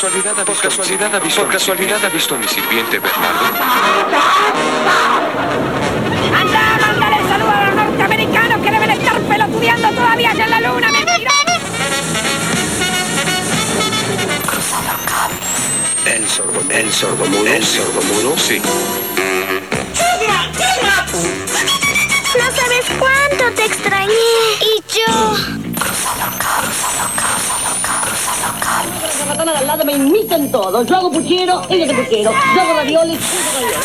casualidad ha visto a mi sirviente Bernardo. ¡Mándale el saludo a los norteamericanos que deben estar pelotudeando todavía allá en la luna, mentira! El sordomudo, sí. No sabes cuánto te extrañé. Y yo... Los ratones de al lado me imitan todo. Yo hago puchero, ellos de puchero. Yo hago ravioles, ellos de ravioles.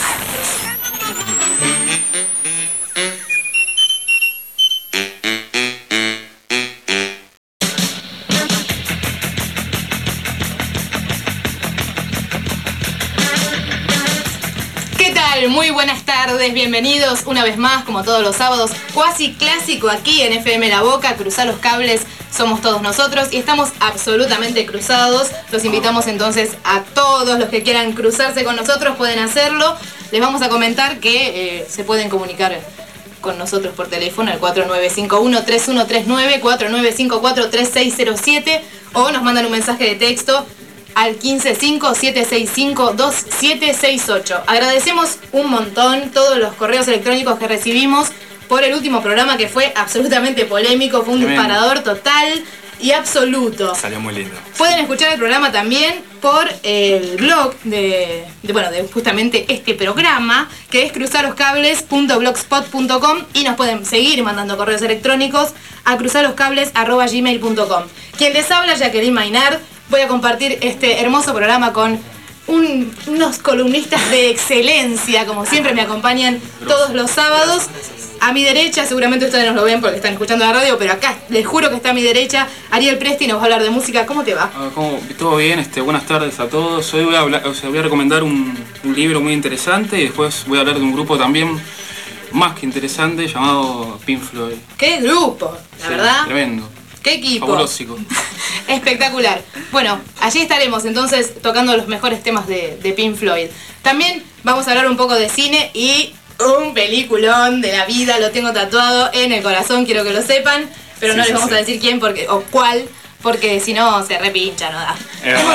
Muy buenas tardes, bienvenidos una vez más, como todos los sábados, cuasi clásico aquí en FM La Boca, Cruzar los Cables, somos todos nosotros y estamos absolutamente cruzados. Los invitamos entonces a todos los que quieran cruzarse con nosotros, pueden hacerlo. Les vamos a comentar que se pueden comunicar con nosotros por teléfono al 4951-3139, 4954-3607 o nos mandan un mensaje de texto al 155-765-2768. Agradecemos un montón todos los correos electrónicos que recibimos por el último programa que fue absolutamente polémico, fue un disparador total y absoluto. Salió muy lindo. Pueden escuchar el programa también por el blog de justamente este programa, que es cruzarloscables.blogspot.com, y nos pueden seguir mandando correos electrónicos a cruzarloscables@gmail.com. Quien les habla, Jacqueline Maynard. Voy a compartir este hermoso programa con unos columnistas de excelencia, como siempre me acompañan todos los sábados. A mi derecha, seguramente ustedes no lo ven porque están escuchando la radio, pero acá les juro que está a mi derecha Ariel Presti, nos va a hablar de música. ¿Cómo te va? Todo bien, buenas tardes a todos. Hoy voy a recomendar un libro muy interesante y después voy a hablar de un grupo también más que interesante llamado Pink Floyd. ¡Qué grupo! La verdad. Tremendo. ¡Qué equipo! Fabuloso. Espectacular. Bueno, allí estaremos entonces tocando los mejores temas de Pink Floyd. También vamos a hablar un poco de cine y un peliculón de la vida, lo tengo tatuado en el corazón, quiero que lo sepan, pero no les vamos a decir quién o cuál, porque si no se repincha, no da.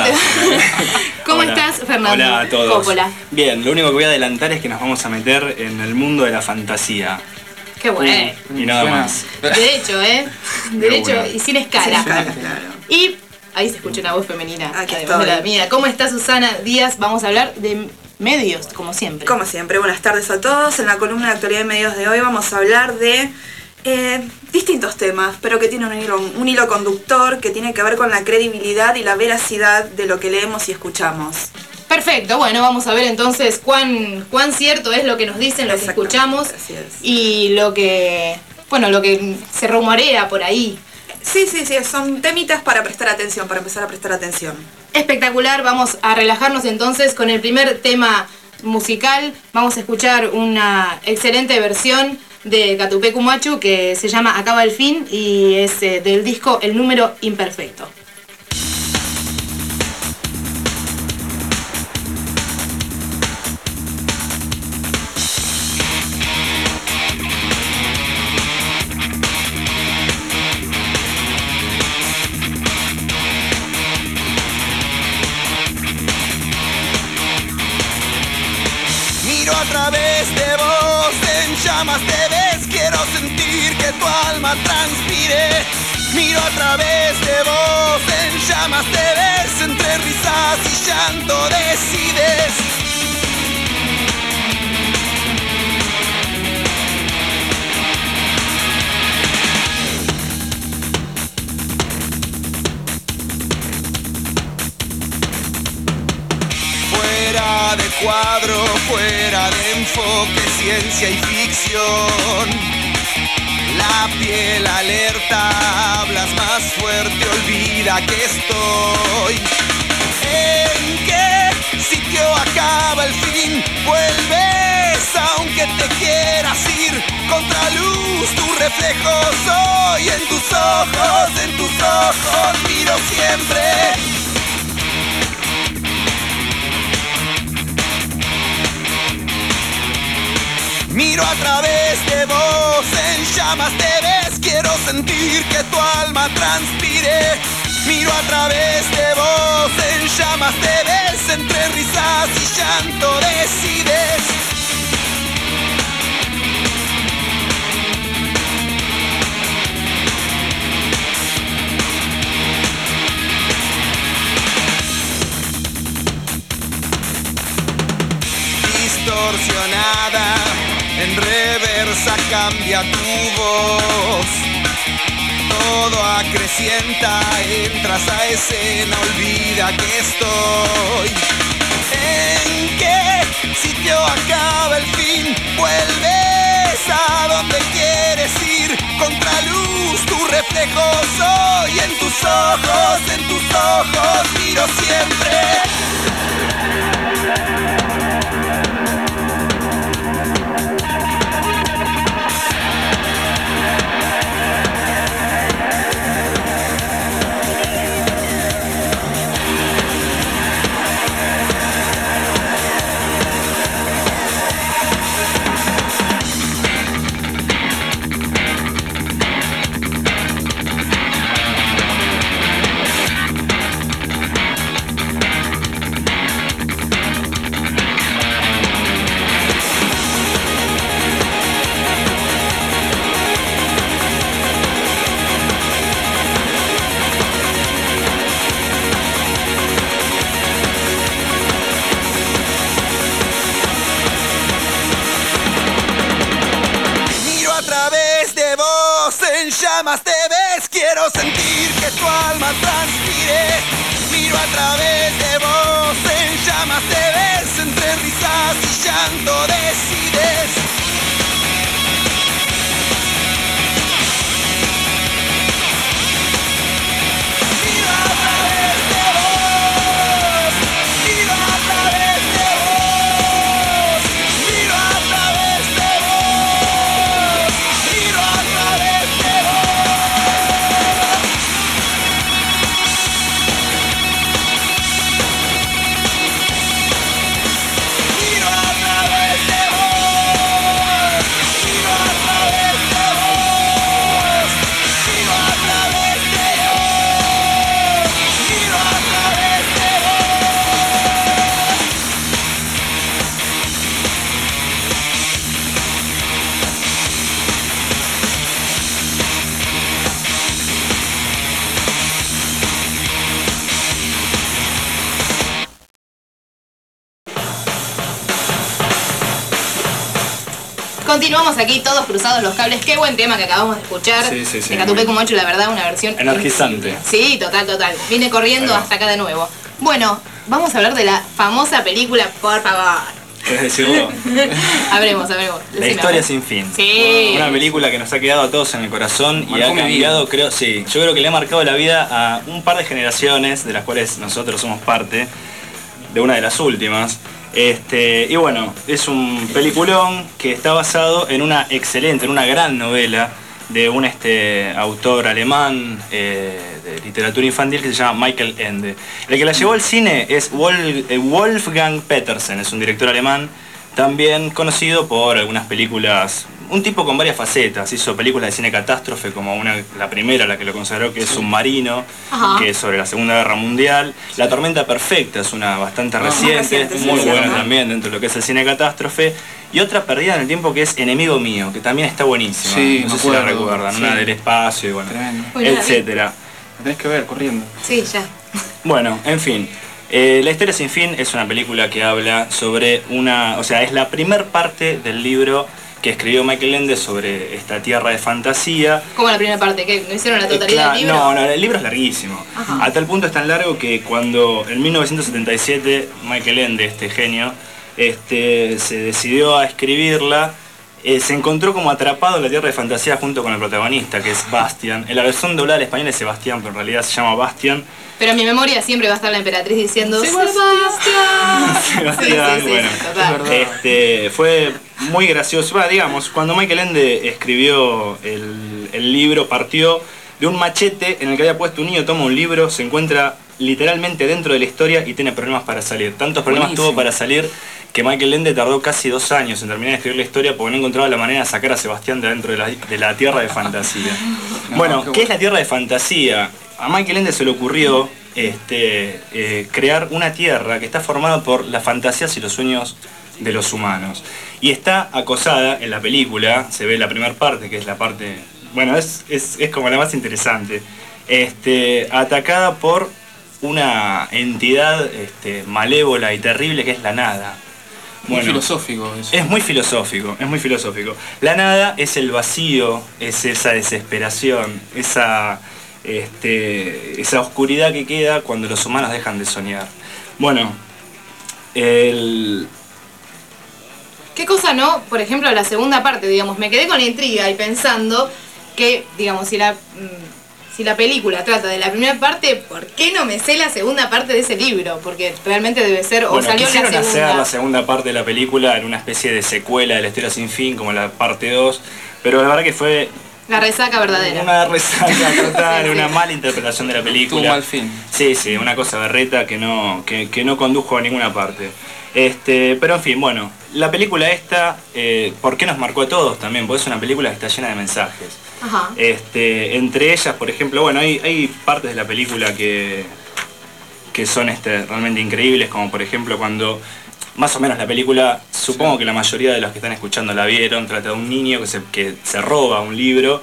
¿Cómo estás, Fernando? Hola a todos. Coppola. Bien, lo único que voy a adelantar es que nos vamos a meter en el mundo de la fantasía. Qué bueno. Y nada más. Derecho, Derecho y sin escala. Sin escala, claro. Y ahí se escucha una voz femenina. Aquí además de la estoy. mía. ¿Cómo está Susana Díaz? Vamos a hablar de medios, como siempre. Como siempre, buenas tardes a todos. En la columna de actualidad de medios de hoy vamos a hablar de distintos temas, pero que tienen un hilo conductor que tiene que ver con la credibilidad y la veracidad de lo que leemos y escuchamos. Perfecto, bueno, vamos a ver entonces cuán cierto es lo que nos dicen, lo que escuchamos y lo que se rumorea por ahí. Sí, son temitas para prestar atención, para empezar a prestar atención. Espectacular, vamos a relajarnos entonces con el primer tema musical. Vamos a escuchar una excelente versión de Catupecu Machu que se llama Acaba el fin y es del disco El Número Imperfecto. A través de vos, en llamas te ves, quiero sentir que tu alma transpire. Miro a través de vos, en llamas te ves, entre risas y llanto decides. Fuera de cuadro, fuera de enfoque, ciencia y ficción. La piel alerta, hablas más fuerte, olvida que estoy. ¿En qué sitio acaba el fin? Vuelves aunque te quieras ir. Contraluz, tu reflejo soy. En tus ojos miro siempre. Miro a través de vos, en llamas te ves, quiero sentir que tu alma transpire. Miro a través de vos, en risas y llanto decides. Distorsionada, en reversa cambia tu voz. Todo acrecienta, entras a escena, olvida que estoy. ¿En qué sitio acaba el fin? Vuelves a donde quieres ir. Contraluz, tu reflejo soy. En tus ojos miro siempre. Llamas te ves, quiero sentir que tu alma transpire. Miro a través de vos, en llamas te ves, entre risas y llanto decides. Miro a través de vos, miro a través de vos, miro a través de vos, miro a través de vos. Continuamos aquí todos cruzados los cables. Qué buen tema que acabamos de escuchar. Sí, sí, sí. De Catupe como 8, la verdad, una versión energizante. Sí, total. Viene corriendo hasta acá de nuevo. Bueno, vamos a hablar de la famosa película, por favor. ¿Querés decirlo? Habremos. La historia sin fin. Sí. Una película que nos ha quedado a todos en el corazón y Marcó ha mi cambiado, vida. creo, sí. Yo creo que le ha marcado la vida a un par de generaciones, de las cuales nosotros somos parte, de una de las últimas. Y bueno, es un peliculón que está basado en una gran novela de un autor alemán de literatura infantil que se llama Michael Ende. El que la llevó al cine es Wolfgang Petersen, es un director alemán, también conocido por algunas películas, un tipo con varias facetas. Hizo películas de cine catástrofe como la primera, la que lo consagró, que es Submarino, que es sobre la Segunda Guerra Mundial. La Tormenta Perfecta es una bastante reciente, muy buena también dentro de lo que es el cine catástrofe. Y otra perdida en el tiempo que es Enemigo Mío, que también está buenísima. Sí, no sé me si la acuerdo, recuerdan, sí. una del espacio y bueno, Tremendo. etcétera. La tenés que ver, corriendo. Sí, ya. Bueno, en fin. La historia sin fin es una película que habla sobre es la primer parte del libro que escribió Michael Ende sobre esta tierra de fantasía. Como la primera parte, que no hicieron la totalidad del libro. No, el libro es larguísimo. Ajá. A tal punto es tan largo que cuando en 1977 Michael Ende, este genio, se decidió a escribirla, se encontró como atrapado en la tierra de fantasía junto con el protagonista, que es Bastian. En la versión doblada al español es Sebastián, pero en realidad se llama Bastian. Pero en mi memoria siempre va a estar la emperatriz diciendo Sebastián, bueno. Total. Fue muy gracioso. Digamos, cuando Michael Ende escribió el libro, partió de un machete en el que había puesto un niño toma un libro, se encuentra literalmente dentro de la historia y tiene problemas para salir. Tantos problemas tuvo para salir que Michael Ende tardó casi 2 años en terminar de escribir la historia porque no encontraba la manera de sacar a Sebastián de dentro de la tierra de fantasía. Bueno, ¿qué es la tierra de fantasía? a Michael Ende se le ocurrió crear una tierra que está formada por las fantasías y los sueños de los humanos. Y está acosada en la película, se ve la primera parte, que es la parte, bueno, es como la más interesante, atacada por una entidad malévola y terrible que es la nada. Muy filosófico eso. Es muy filosófico, es muy filosófico. La nada es el vacío, es esa desesperación, esa oscuridad que queda cuando los humanos dejan de soñar. Bueno, ¿Qué cosa no? Por ejemplo, la segunda parte, digamos, me quedé con la intriga y pensando que, digamos, si la película trata de la primera parte, ¿por qué no me sé la segunda parte de ese libro? Porque realmente debe ser, o salió la segunda. Hacer la segunda parte de la película en una especie de secuela de La historia sin fin, como la parte 2, pero la verdad que fue... La resaca verdadera. Una resaca total, una mala interpretación de la película. Tuvo mal fin. Sí, una cosa berreta que no condujo a ninguna parte. Pero en fin, bueno, la película esta, ¿por qué nos marcó a todos también? Porque es una película que está llena de mensajes. Ajá. Entre ellas, por ejemplo, bueno, hay partes de la película que son realmente increíbles, como por ejemplo cuando, más o menos la película, supongo que la mayoría de los que están escuchando la vieron, trata de un niño que se roba un libro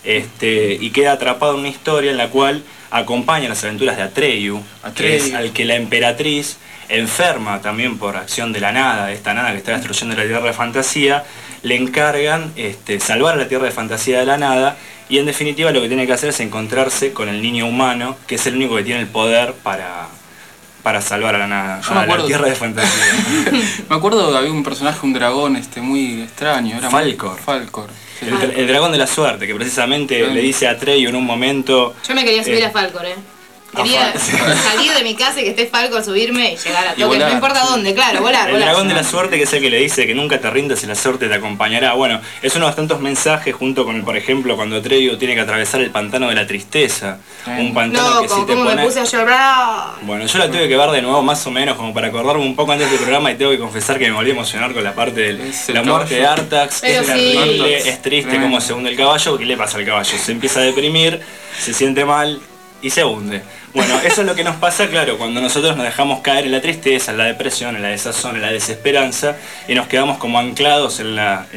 y queda atrapado en una historia en la cual acompaña las aventuras de Atreyu, que es al que la emperatriz, enferma también por acción de la nada, de esta nada que está destruyendo la tierra de fantasía, le encargan salvar la tierra de fantasía de la nada, y en definitiva lo que tiene que hacer es encontrarse con el niño humano, que es el único que tiene el poder para salvar a la nada, a la tierra de fantasía. Me acuerdo que había un personaje, un dragón muy extraño, era Falcor. Sí. El dragón de la suerte, que precisamente le dice a Atreyu en un momento... Yo me quería subir a Falcor, Quería salir de mi casa y que esté Falcor, subirme y llegar a toque, no importa dónde, claro, volar. El dragón de la suerte, que es el que le dice que nunca te rindas y la suerte te acompañará. Bueno, es uno de los tantos mensajes junto con, por ejemplo, cuando Atreyu tiene que atravesar el pantano de la tristeza. Un pantano que si te pone... me puse a llorar. Bueno, yo la tuve que ver de nuevo más o menos como para acordarme un poco antes del programa, y tengo que confesar que me volví a emocionar con la parte de la muerte de Artax. Pero es terrible, es triste como se hunde el caballo. ¿Qué le pasa al caballo? Se empieza a deprimir, se siente mal y se hunde. Bueno, eso es lo que nos pasa, claro, cuando nosotros nos dejamos caer en la tristeza, en la depresión, en la desazón, en la desesperanza, y nos quedamos como anclados en la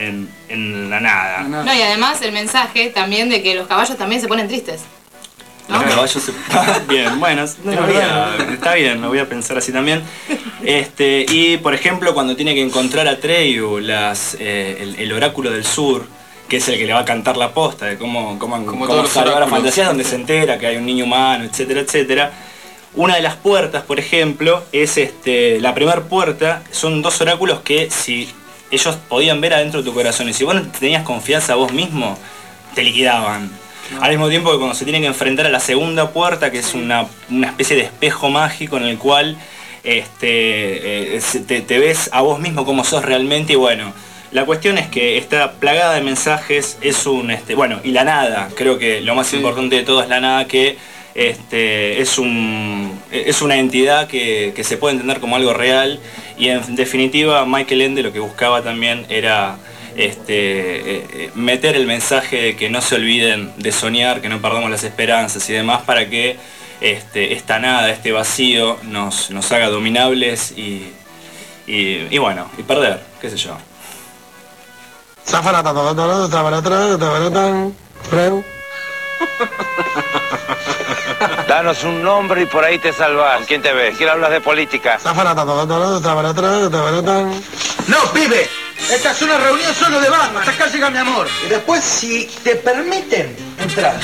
nada. No, y además el mensaje también de que los caballos también se ponen tristes. ¿No? Los caballos se... Bien, bueno, está bien, lo voy a pensar así también. Y por ejemplo, cuando tiene que encontrar a Atreyu, el oráculo del sur, que es el que le va a cantar la posta de cómo salvar a fantasías, donde se entera que hay un niño humano, etcétera, etcétera. Una de las puertas, por ejemplo, es la primera puerta, son dos oráculos que si ellos podían ver adentro de tu corazón, y si vos no tenías confianza a vos mismo, te liquidaban. Al mismo tiempo que cuando se tienen que enfrentar a la segunda puerta, que es una especie de espejo mágico en el cual te ves a vos mismo como sos realmente, y bueno, la cuestión es que está plagada de mensajes, es bueno, y la nada, creo que lo más importante de todo es la nada, que es una entidad que se puede entender como algo real, y en definitiva Michael Ende lo que buscaba también era meter el mensaje de que no se olviden de soñar, que no perdamos las esperanzas y demás, para que esta nada, este vacío nos haga dominables y bueno, y perder, qué sé yo. Danos un nombre y por ahí te salvas. ¿Quién te ves? ¿Quién hablas de política? No, pibe. Esta es una reunión solo de Batman. Hasta acá llega mi amor. Y después, si te permiten, entrar.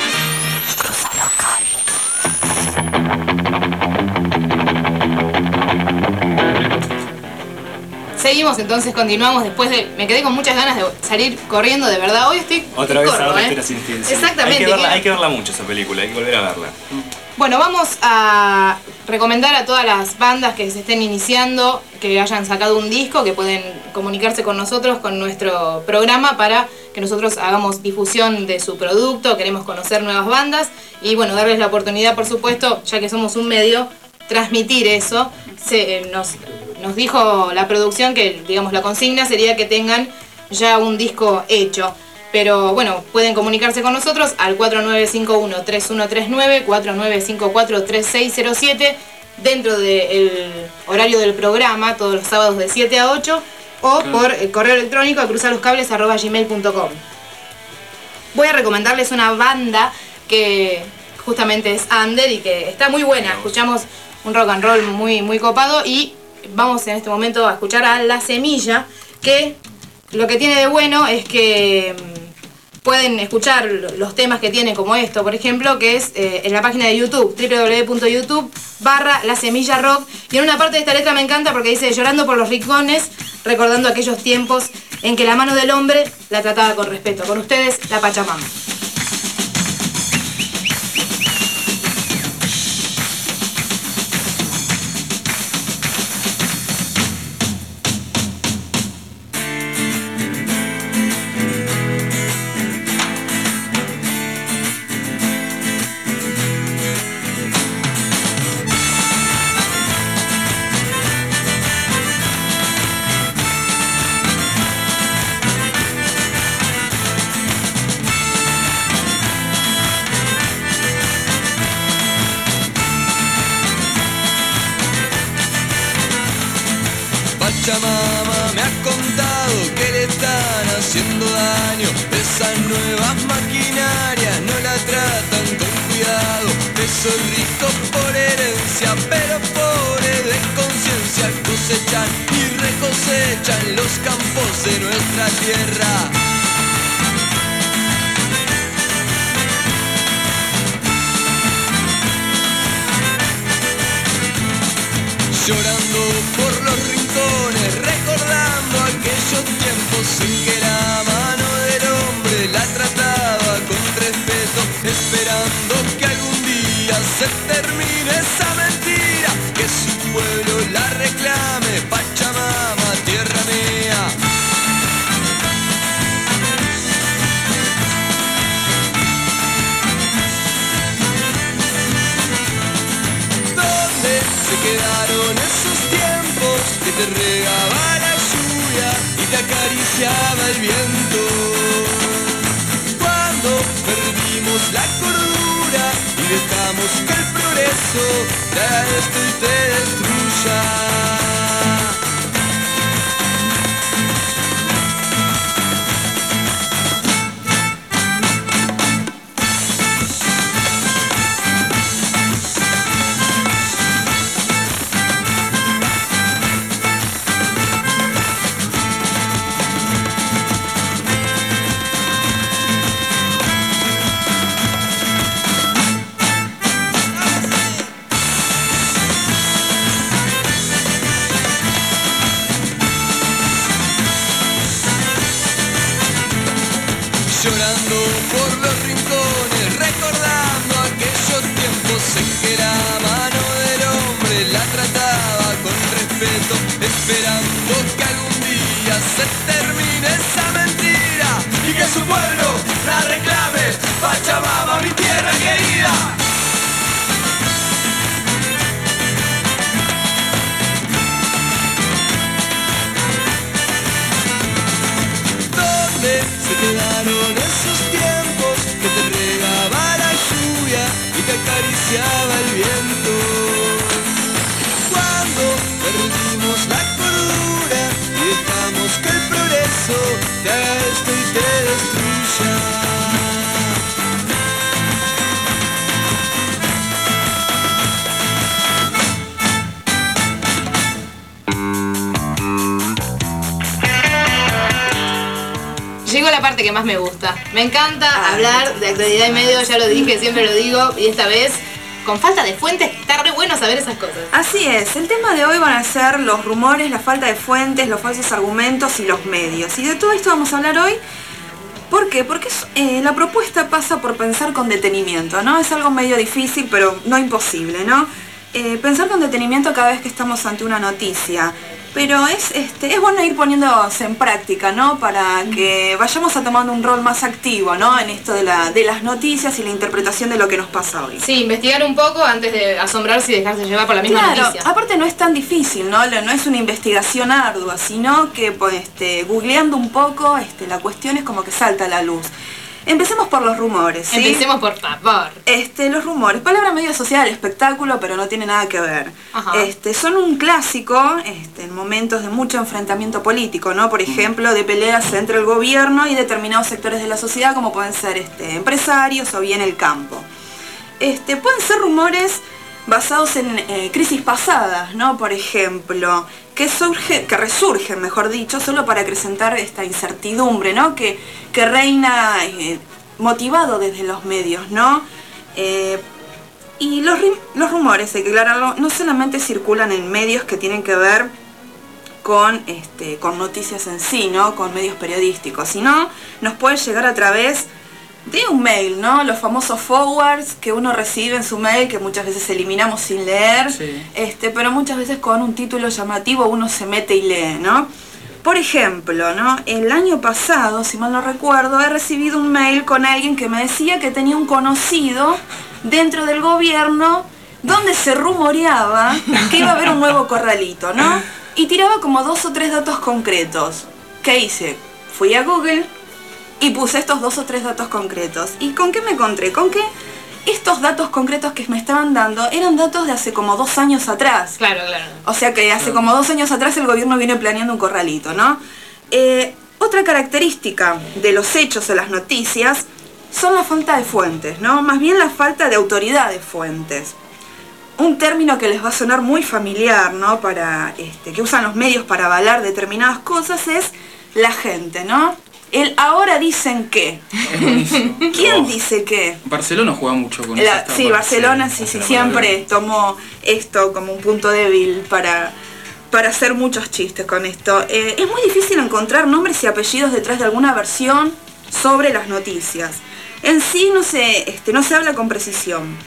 Seguimos, entonces continuamos después de... Me quedé con muchas ganas de salir corriendo, de verdad. Hoy estoy... Otra vez a ver sin fin. Exactamente. Hay que verla mucho esa película, hay que volver a verla. Bueno, vamos a recomendar a todas las bandas que se estén iniciando, que hayan sacado un disco, que pueden comunicarse con nosotros, con nuestro programa, para que nosotros hagamos difusión de su producto. Queremos conocer nuevas bandas y bueno, darles la oportunidad, por supuesto, ya que somos un medio, transmitir eso. Nos dijo la producción que, digamos, la consigna sería que tengan ya un disco hecho. Pero bueno, pueden comunicarse con nosotros al 4951-3139, 4954-3607, dentro del horario del programa, todos los sábados de 7 a 8, o por el correo electrónico a cruzarloscables@gmail.com. Voy a recomendarles una banda que justamente es under y que está muy buena. Escuchamos un rock and roll muy, muy copado y vamos en este momento a escuchar a La Semilla, que lo que tiene de bueno es que pueden escuchar los temas que tiene como esto, por ejemplo, que es en la página de YouTube, www.youtube.com/La Semilla Rock. Y en una parte de esta letra me encanta porque dice: llorando por los rincones, recordando aquellos tiempos en que la mano del hombre la trataba con respeto. Con ustedes, la Pachamama. Pachamama me ha contado que le están haciendo daño. Esas nuevas maquinarias no la tratan con cuidado. Esos ricos por herencia, pero pobres de conciencia, cosechan y recosechan los campos de nuestra tierra. Llorando por los rincones, recordando aquellos tiempos en que la mano del hombre la trataba con respeto, esperando que algún día se termine esa mentira, que su pueblo la reclame. Pachamama, tierra mía. ¿Dónde se quedaron esos tiempos que te regaba la lluvia y te acariciaba el viento? Cuando perdimos la cordura y dejamos que el progreso te haga esto y te destruya. Llorando por los rincones, recordando aquellos tiempos en que la mano del hombre la trataba con respeto, esperando que algún día se termine esa mentira y que su pueblo la reclame. Pachamama, mi tierra querida. Se quedaron esos tiempos que te regaba la lluvia y te acariciaba el viento. Cuando perdimos la cordura y dejamos que el progreso te haga esto y te destruya. Llegó la parte que más me gusta. Me encanta hablar de actualidad y medio, ya lo dije, siempre lo digo, y esta vez con falta de fuentes, que está re bueno saber esas cosas. Así es, el tema de hoy van a ser los rumores, la falta de fuentes, los falsos argumentos y los medios. Y de todo esto vamos a hablar hoy. ¿Por qué? Porque la propuesta pasa por pensar con detenimiento, ¿no? Es algo medio difícil, pero no imposible, ¿no? Pensar con detenimiento cada vez que estamos ante una noticia. Pero es bueno ir poniéndose en práctica, ¿no? Para que vayamos tomando un rol más activo, ¿no? En esto de las noticias y la interpretación de lo que nos pasa hoy. Sí, investigar un poco antes de asombrarse y dejarse llevar por la misma noticia. Aparte no es tan difícil, ¿no? No es una investigación ardua, sino que googleando un poco, la cuestión es como que salta a la luz. Empecemos por los rumores, ¿sí? Empecemos, por favor. Los rumores, palabra medio asociada al espectáculo, pero no tiene nada que ver. Ajá. Son un clásico en momentos de mucho enfrentamiento político, ¿no? Por ejemplo, de peleas entre el gobierno y determinados sectores de la sociedad, como pueden ser empresarios o bien el campo. Pueden ser rumores basados en crisis pasadas, ¿no? Por ejemplo, que resurgen, mejor dicho, solo para acrecentar esta incertidumbre, ¿no? Que reina motivado desde los medios, ¿no? Y los rumores, hay que aclararlo, no solamente circulan en medios que tienen que ver con noticias en sí, ¿no? Con medios periodísticos, sino nos puede llegar a través de un mail, ¿no? Los famosos forwards que uno recibe en su mail, que muchas veces eliminamos sin leer, sí. Pero muchas veces con un título llamativo uno se mete y lee, ¿no? Por ejemplo, ¿no? El año pasado, si mal no recuerdo, he recibido un mail con alguien que me decía que tenía un conocido dentro del gobierno donde se rumoreaba que iba a haber un nuevo corralito, ¿no? Y tiraba como 2 o 3 datos concretos. ¿Qué hice? Fui a Google y puse estos 2 o 3 datos concretos. ¿Y con qué me encontré? Con que estos datos concretos que me estaban dando eran datos de hace como 2 años atrás. Claro. O sea que hace como 2 años atrás el gobierno viene planeando un corralito, ¿no? Otra característica de los hechos o las noticias son la falta de fuentes, ¿no? Más bien la falta de autoridad de fuentes. Un término que les va a sonar muy familiar, ¿no? Que usan los medios para avalar determinadas cosas es la gente, ¿no? El ahora dicen que. ¿Quién dice qué? Barcelona juega mucho con eso. Sí, Barcelona sí, siempre tomó esto como un punto débil para hacer muchos chistes con esto. Es muy difícil encontrar nombres y apellidos detrás de alguna versión sobre las noticias. En sí no se habla con precisión.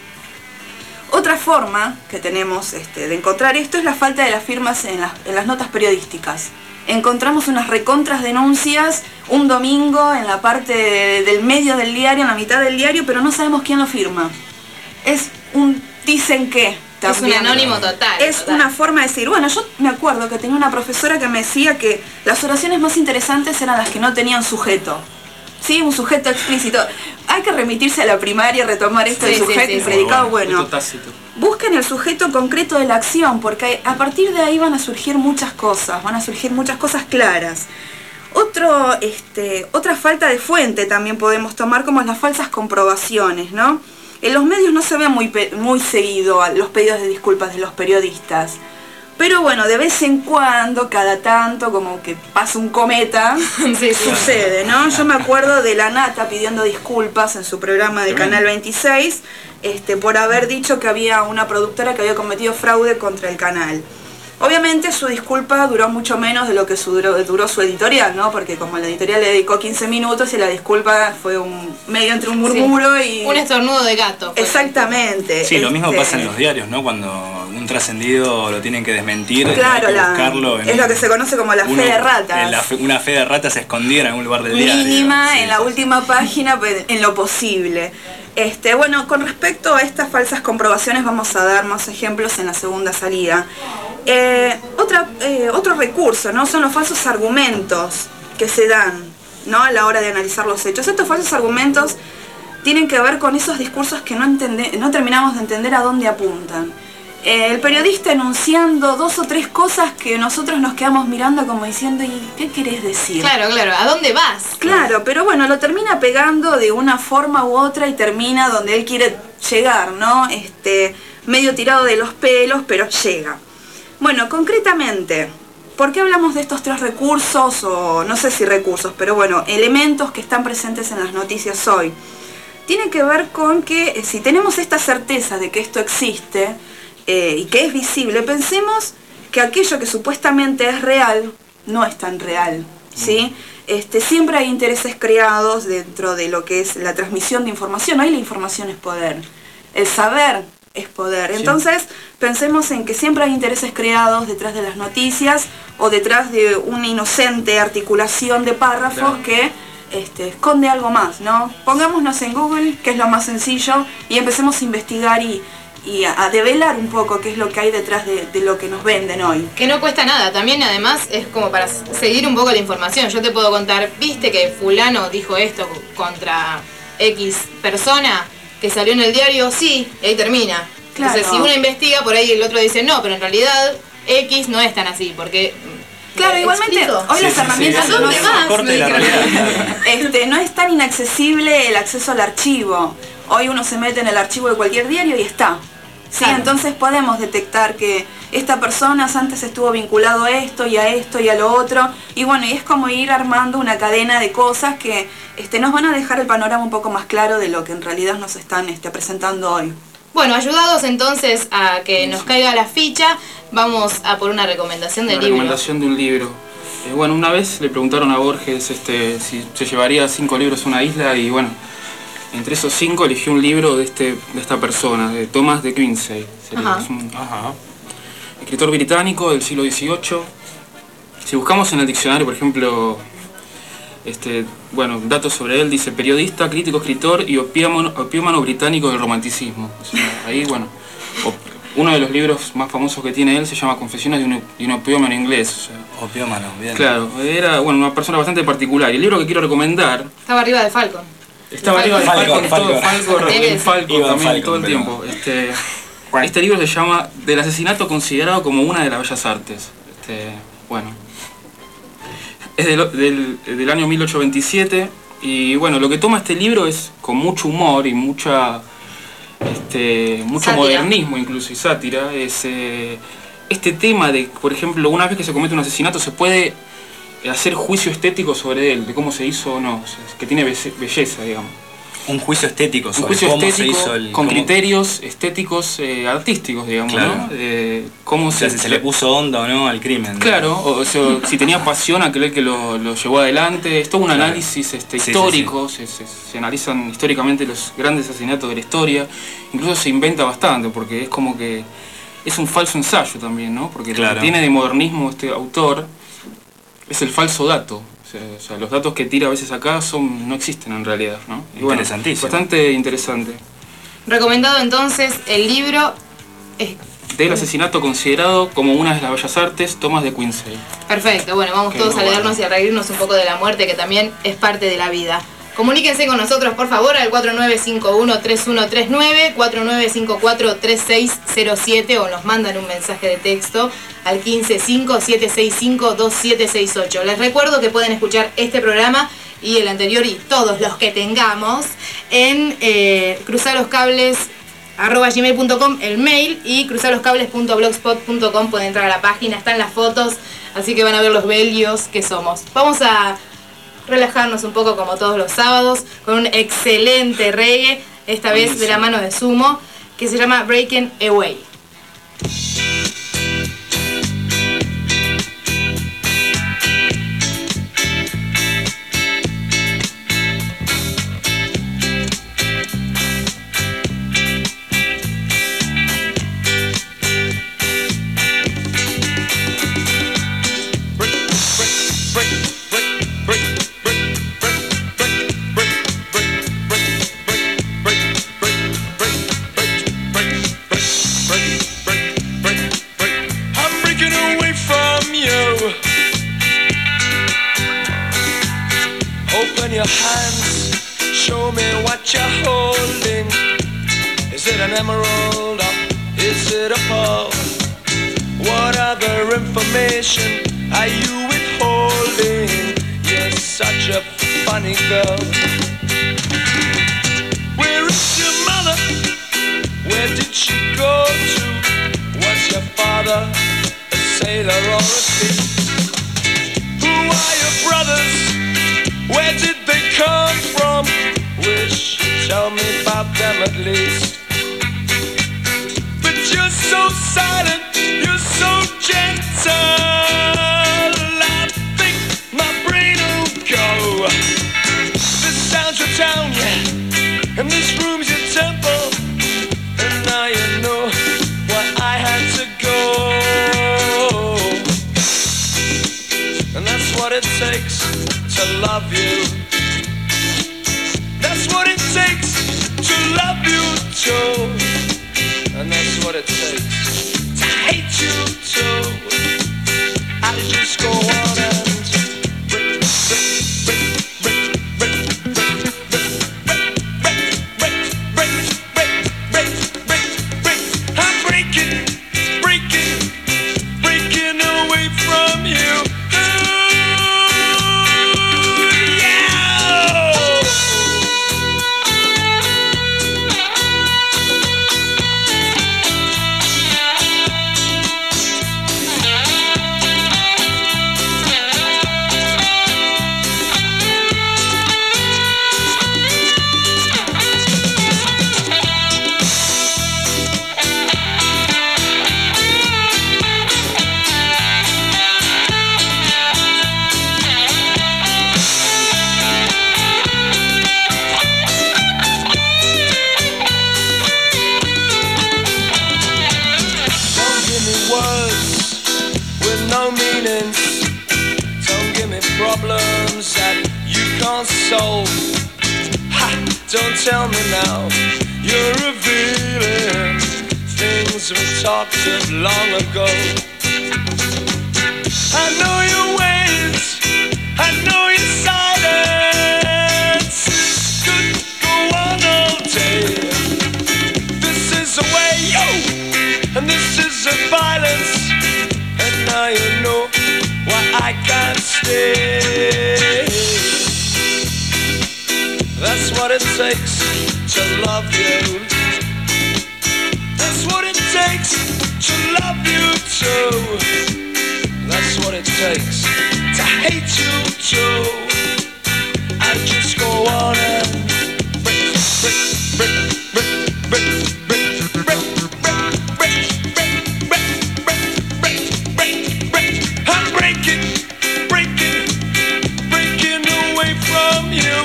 Otra forma que tenemos de encontrar esto es la falta de las firmas en las notas periodísticas. Encontramos unas recontras denuncias un domingo en la parte del medio del diario, en la mitad del diario, pero no sabemos quién lo firma. Es un dicen que. También. Es un anónimo total. Es una forma de decir, bueno, yo me acuerdo que tenía una profesora que me decía que las oraciones más interesantes eran las que no tenían sujeto. Sí, un sujeto explícito. Hay que remitirse a la primaria, retomar esto del sujeto y predicado. Bueno, busquen el sujeto concreto de la acción, porque a partir de ahí van a surgir muchas cosas claras. Otra falta de fuente también podemos tomar como las falsas comprobaciones, ¿no? En los medios no se ve muy seguido a los pedidos de disculpas de los periodistas. Pero bueno, de vez en cuando, cada tanto, como que pasa un cometa, sucede, ¿no? Yo me acuerdo de la Nata pidiendo disculpas en su programa de Canal 26 por haber dicho que había una productora que había cometido fraude contra el canal. Obviamente su disculpa duró mucho menos de lo que duró su editorial, ¿no? Porque como la editorial le dedicó 15 minutos y la disculpa fue medio entre un murmuro y... un estornudo de gato. Exactamente. Sí, lo mismo pasa en los diarios, ¿no? Cuando un trascendido lo tienen que desmentir, claro, hay que buscarlo. Es lo que se conoce como la fe de ratas. Una fe de ratas escondida en algún lugar del diario. Mínima, sí, en la última página, en lo posible. Bueno, con respecto a estas comprobaciones vamos a dar más ejemplos en la segunda salida. Otro recurso, ¿no? Son los falsos argumentos que se dan, ¿no? A la hora de analizar los hechos. Estos falsos argumentos tienen que ver con esos discursos que no terminamos de entender a dónde apuntan. El periodista enunciando 2 o 3 cosas que nosotros nos quedamos mirando como diciendo, ¿y qué querés decir? Claro, ¿a dónde vas? Claro, pero bueno, lo termina pegando de una forma u otra y termina donde él quiere llegar, ¿no? Medio tirado de los pelos, pero llega. Bueno, concretamente, ¿por qué hablamos de estos 3 recursos? O no sé si recursos, pero bueno, elementos que están presentes en las noticias hoy. Tiene que ver con que si tenemos esta certeza de que esto existe, y que es visible, pensemos que aquello que supuestamente es real no es tan real, ¿sí? Siempre hay intereses creados dentro de lo que es la transmisión de información. Hoy la información es poder. El saber es poder. Entonces, pensemos en que siempre hay intereses creados detrás de las noticias o detrás de una inocente articulación de párrafos que esconde algo más, ¿no? Pongámonos en Google, que es lo más sencillo, y empecemos a investigar y a develar un poco qué es lo que hay detrás de lo que nos venden hoy. Que no cuesta nada, también además es como para seguir un poco la información. Yo te puedo contar, ¿viste que fulano dijo esto contra X persona que salió en el diario? Sí, y ahí termina. Claro. Entonces si uno investiga, por ahí el otro dice, no, pero en realidad X no es tan así, porque... Claro, igualmente, hoy las herramientas no es tan inaccesible el acceso al archivo. Hoy uno se mete en el archivo de cualquier diario y está. Sí, claro. Entonces podemos detectar que esta persona antes estuvo vinculado a esto y a esto y a lo otro. Y bueno, y es como ir armando una cadena de cosas que nos van a dejar el panorama un poco más claro de lo que en realidad nos están presentando hoy. Bueno, ayudados entonces a que nos caiga la ficha, vamos a por una recomendación del libro. Una recomendación de un libro. Bueno, una vez le preguntaron a Borges si se llevaría 5 libros a una isla y bueno, entre esos 5 eligió un libro de esta persona, de Thomas de Quincey. Es un escritor británico del siglo XVIII. Si buscamos en el diccionario, por ejemplo, datos sobre él, dice periodista, crítico, escritor y opiómano británico del romanticismo. O sea, ahí, bueno, uno de los libros más famosos que tiene él se llama Confesiones de un opiómano inglés. O sea, opiómano, bien. Claro, era una persona bastante particular. Y el libro que quiero recomendar... Estaba arriba de Falcon. Estaba arriba de Falcon, también, todo el tiempo. Este libro se llama Del asesinato considerado como una de las bellas artes. Es del año 1827 y bueno, lo que toma este libro es con mucho humor y mucho modernismo incluso y sátira. Es este tema de, por ejemplo, una vez que se comete un asesinato se puede hacer juicio estético sobre él, de cómo se hizo o no, o sea, que tiene belleza, digamos. Un juicio estético sobre cómo se hizo con criterios estéticos artísticos, digamos, claro. ¿no? Cómo si se le puso onda o no al crimen. Claro, o sea, si tenía pasión aquel que lo llevó adelante. Es todo un análisis histórico, sí. Se analizan históricamente los grandes asesinatos de la historia. Incluso se inventa bastante, porque es como que es un falso ensayo también, ¿no? Porque lo que tiene de modernismo este autor es el falso dato. O sea, los datos que tira a veces acá no existen en realidad, ¿no? Y interesantísimo. Bueno, bastante interesante. Recomendado entonces el libro Del asesinato considerado como una de las bellas artes, Thomas de Quincey. Perfecto, bueno, vamos todos a leernos y a reírnos un poco de la muerte, que también es parte de la vida. Comuníquense con nosotros, por favor, al 4951-3139, 4954-3607 o nos mandan un mensaje de texto al 155-765-2768. Les recuerdo que pueden escuchar este programa y el anterior y todos los que tengamos en cruzarloscables@gmail.com, el mail, y cruzarloscables.blogspot.com. pueden entrar a la página, están las fotos, así que van a ver los bellos que somos. Vamos a relajarnos un poco como todos los sábados con un excelente reggae, esta vez de la mano de Sumo, que se llama Breaking Away. Your hands, show me what you're holding. Is it an emerald or is it a pearl? What other information are you withholding? You're such a funny girl. Where is your mother? Where did she go to? Was your father a sailor or a thief? Who are your brothers? Where did they come from? Wish you'd tell me about them at least. But you're so silent, you're so gentle, I think my brain will go. This sounds your town, yeah, and this room's your temple, and now you know it takes to love you. That's what it takes to love you too. And that's what it takes to hate you too. I just go on and break, I'm breaking away from you. Problems that you can't solve. Ha! Don't tell me now you're revealing things we talked of long ago. I know your ways, I know your silence. Could go on all day. This is a way, yo, and this is a violence. And now you know why I can't stay. That's what it takes to love you. That's what it takes to love you too. That's what it takes to hate you too. I just go on and break. I'm breaking away from you.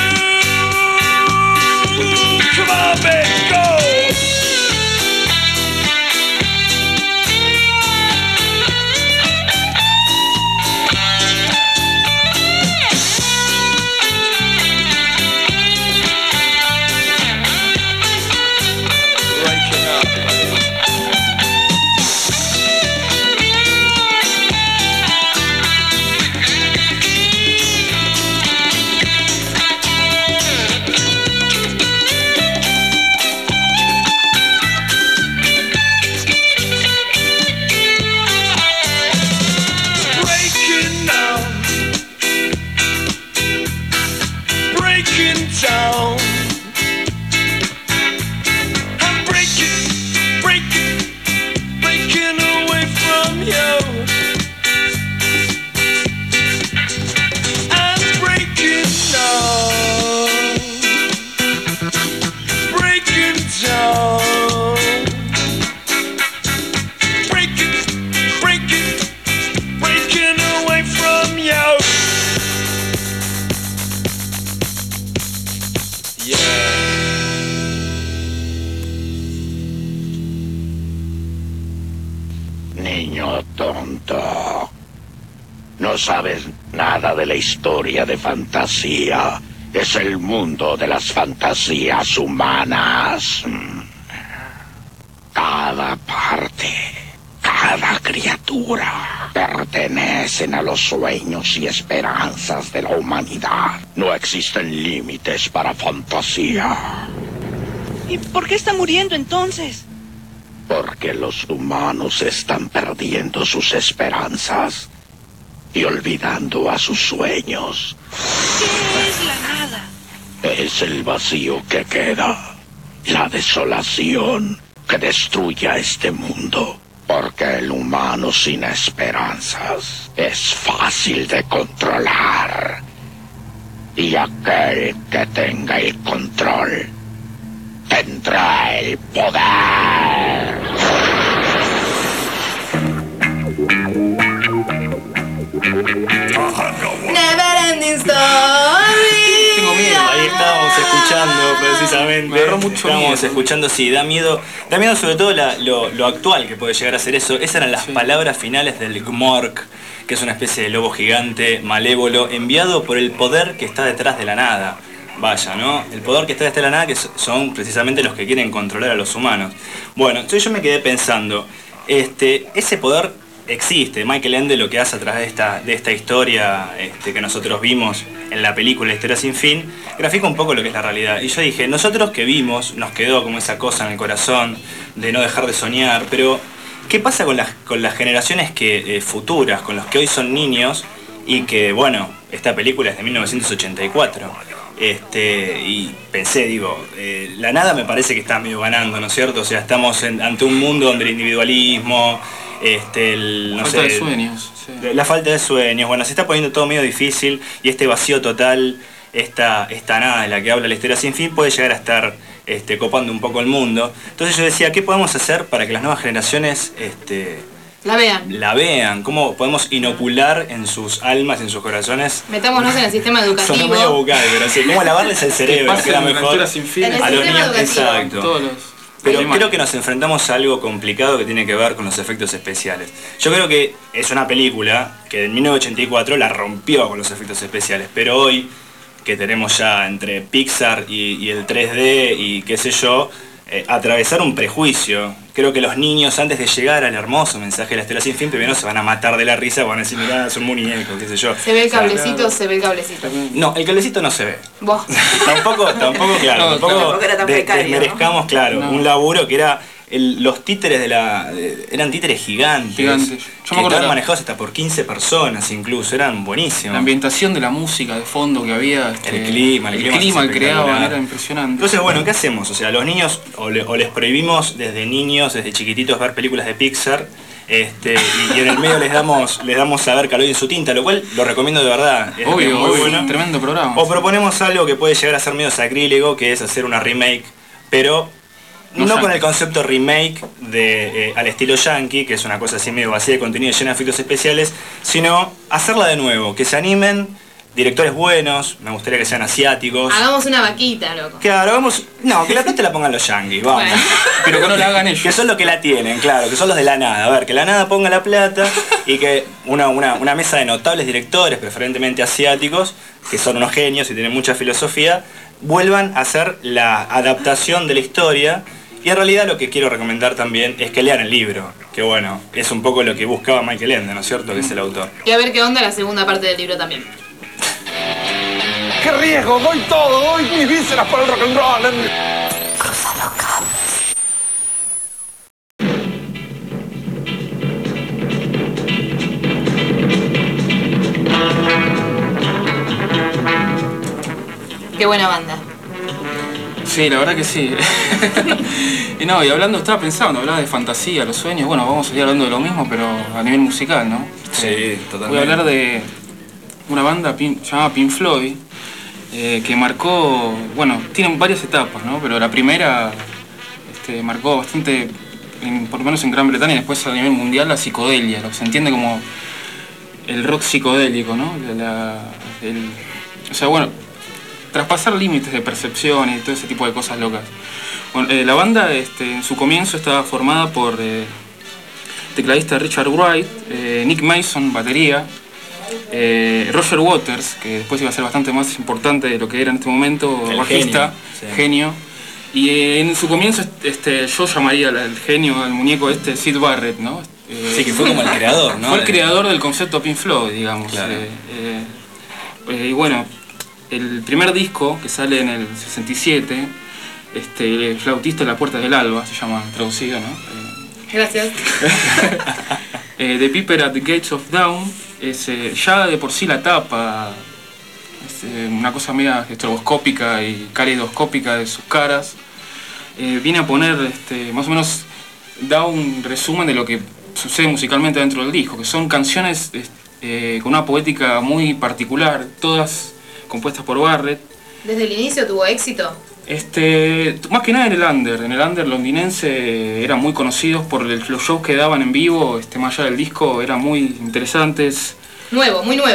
Ooh, come on, baby, go. Niño tonto. No sabes nada de la historia de fantasía. Es el mundo de las fantasías humanas. Cada parte, cada criatura pertenecen a los sueños y esperanzas de la humanidad. No existen límites para fantasía. ¿Y por qué está muriendo entonces? Porque los humanos están perdiendo sus esperanzas y olvidando a sus sueños. ¿Qué es la nada? Es el vacío que queda, la desolación que destruye a este mundo. Porque el humano sin esperanzas es fácil de controlar. Y aquel que tenga el control tendrá el poder. Never ending story. Tengo miedo. Ahí estábamos escuchando precisamente. Me agarró mucho Estábamos miedo. escuchando, sí, da miedo sobre todo lo actual que puede llegar a ser eso. Esas eran las palabras finales del Gmork, que es una especie de lobo gigante, malévolo, enviado por el poder que está detrás de la nada. Vaya, ¿no? El poder que está detrás de la nada, que son precisamente los que quieren controlar a los humanos. Bueno, entonces yo me quedé pensando, ese poder existe. Michael Ende lo que hace a través de esta historia que nosotros vimos en la película Historia sin fin, grafica un poco lo que es la realidad. Y yo dije, nosotros que vimos, nos quedó como esa cosa en el corazón de no dejar de soñar, pero ¿qué pasa con las generaciones futuras, con los que hoy son niños y que, bueno, esta película es de 1984? Y pensé, digo, la nada me parece que está medio ganando, ¿no es cierto? O sea, estamos ante un mundo donde el individualismo, falta de sueños. Sí. La falta de sueños, bueno, se está poniendo todo medio difícil y este vacío total, esta nada de la que habla la Historia sin fin puede llegar a estar copando un poco el mundo. Entonces yo decía, ¿qué podemos hacer para que las nuevas generaciones la vean? ¿Cómo podemos inocular en sus almas, en sus corazones? Metámonos en el sistema educativo. Sonó medio bucal, pero sí, ¿cómo lavarles el cerebro? Que era mejor sin fin, en el a los sistema niños. educativo. Exacto. Pero creo que nos enfrentamos a algo complicado que tiene que ver con los efectos especiales. Yo creo que es una película que en 1984 la rompió con los efectos especiales, pero hoy, que tenemos ya entre Pixar y el 3D y qué sé yo, atravesar un prejuicio. Creo que los niños, antes de llegar al hermoso mensaje de la Historia sin fin, primero se van a matar de la risa, van a decir, mirá, es un muñeco, qué sé yo. Se ve el cablecito, se ve el cablecito. No, el cablecito no se ve. Vos. Tampoco, claro, tampoco era tan precario, desmerezcamos, ¿no? claro, un laburo que era... los títeres eran títeres gigantes. Yo me que acuerdo estaban manejados hasta por 15 personas incluso, eran buenísimos. La ambientación de la música de fondo que había, el clima que creaban era impresionante. Entonces, bueno, ¿qué hacemos? O sea, los niños o les prohibimos desde niños, desde chiquititos ver películas de Pixar, y en el medio les damos a ver Caloy en su tinta, lo cual lo recomiendo de verdad. Es muy bueno. Tremendo programa. O proponemos algo que puede llegar a ser medio sacrílego, que es hacer una remake, pero no con el concepto remake al estilo yankee, que es una cosa así medio vacía de contenido llena de efectos especiales, sino hacerla de nuevo, que se animen directores buenos, me gustaría que sean asiáticos. Hagamos una vaquita, loco. Claro, que la plata la pongan los yankees, vamos. Bueno. Pero que no la hagan ellos. Que son los que la tienen, claro, que son los de la nada. A ver, que la nada ponga la plata y que una mesa de notables directores, preferentemente asiáticos, que son unos genios y tienen mucha filosofía, vuelvan a hacer la adaptación de la historia. Y en realidad lo que quiero recomendar también es que lean el libro, que bueno, es un poco lo que buscaba Michael Ende, ¿no es cierto?, que es el autor. Y a ver qué onda la segunda parte del libro también. ¡Qué riesgo! ¡Doy todo! ¡Doy mis vísceras por el rock and roll! Cruza los cables. Qué buena banda. Sí, la verdad que sí. Y estaba pensando, hablaba de fantasía, los sueños, bueno, vamos a seguir hablando de lo mismo, pero a nivel musical, ¿no? Sí, totalmente. Voy a hablar de una banda llamada Pink Floyd, que marcó, bueno, tienen varias etapas, ¿no? Pero la primera marcó bastante, por lo menos en Gran Bretaña y después a nivel mundial, la psicodelia, lo que se entiende como el rock psicodélico, ¿no? O sea, bueno, traspasar límites de percepción y todo ese tipo de cosas locas. Bueno, la banda en su comienzo estaba formada por tecladista Richard Wright, Nick Mason, batería, Roger Waters, que después iba a ser bastante más importante de lo que era en este momento, bajista, genio. Y en su comienzo yo llamaría el genio, al muñeco Syd Barrett, ¿no? Sí, que fue como el creador, ¿no? Fue el creador del concepto Pink Floyd, digamos. Claro. Y bueno, el primer disco que sale en el 67, el flautista de la Puerta del Alba, se llama traducido, ¿no? Gracias. The Piper at the Gates of Dawn, ya de por sí la tapa, una cosa media estroboscópica y caleidoscópica de sus caras, viene a poner, más o menos, da un resumen de lo que sucede musicalmente dentro del disco, que son canciones con una poética muy particular, todas compuestas por Barrett. ¿Desde el inicio tuvo éxito? Más que nada en el under londinense eran muy conocidos por los shows que daban en vivo, más allá del disco, eran muy interesantes. Nuevo, muy nuevo.